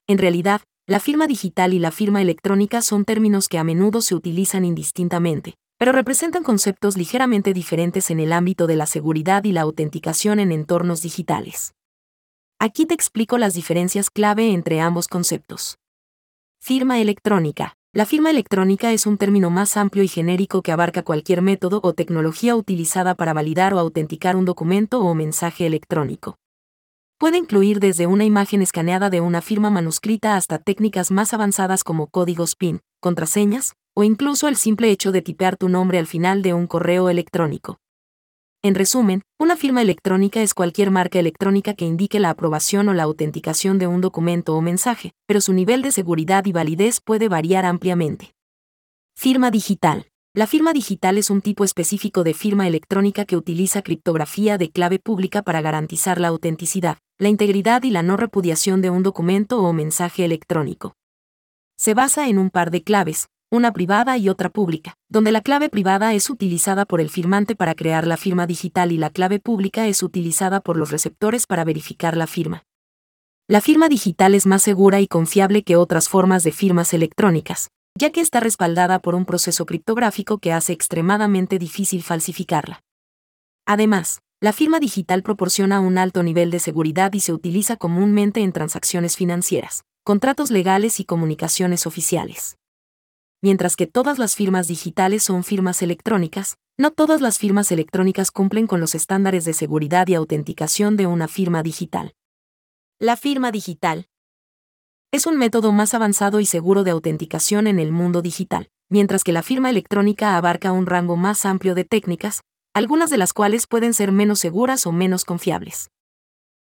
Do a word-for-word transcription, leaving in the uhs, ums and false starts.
En realidad, la firma digital y la firma electrónica son términos que a menudo se utilizan indistintamente, pero representan conceptos ligeramente diferentes en el ámbito de la seguridad y la autenticación en entornos digitales. Aquí te explico las diferencias clave entre ambos conceptos. Firma electrónica. La firma electrónica es un término más amplio y genérico que abarca cualquier método o tecnología utilizada para validar o autenticar un documento o mensaje electrónico. Puede incluir desde una imagen escaneada de una firma manuscrita hasta técnicas más avanzadas como códigos PIN, contraseñas, o incluso el simple hecho de tipear tu nombre al final de un correo electrónico. En resumen, una firma electrónica es cualquier marca electrónica que indique la aprobación o la autenticación de un documento o mensaje, pero su nivel de seguridad y validez puede variar ampliamente. Firma digital. La firma digital es un tipo específico de firma electrónica que utiliza criptografía de clave pública para garantizar la autenticidad, la integridad y la no repudiación de un documento o mensaje electrónico. Se basa en un par de claves, una privada y otra pública, donde la clave privada es utilizada por el firmante para crear la firma digital y la clave pública es utilizada por los receptores para verificar la firma. La firma digital es más segura y confiable que otras formas de firmas electrónicas, ya que está respaldada por un proceso criptográfico que hace extremadamente difícil falsificarla. Además, la firma digital proporciona un alto nivel de seguridad y se utiliza comúnmente en transacciones financieras, contratos legales y comunicaciones oficiales. Mientras que todas las firmas digitales son firmas electrónicas, no todas las firmas electrónicas cumplen con los estándares de seguridad y autenticación de una firma digital. La firma digital es un método más avanzado y seguro de autenticación en el mundo digital, mientras que la firma electrónica abarca un rango más amplio de técnicas, algunas de las cuales pueden ser menos seguras o menos confiables.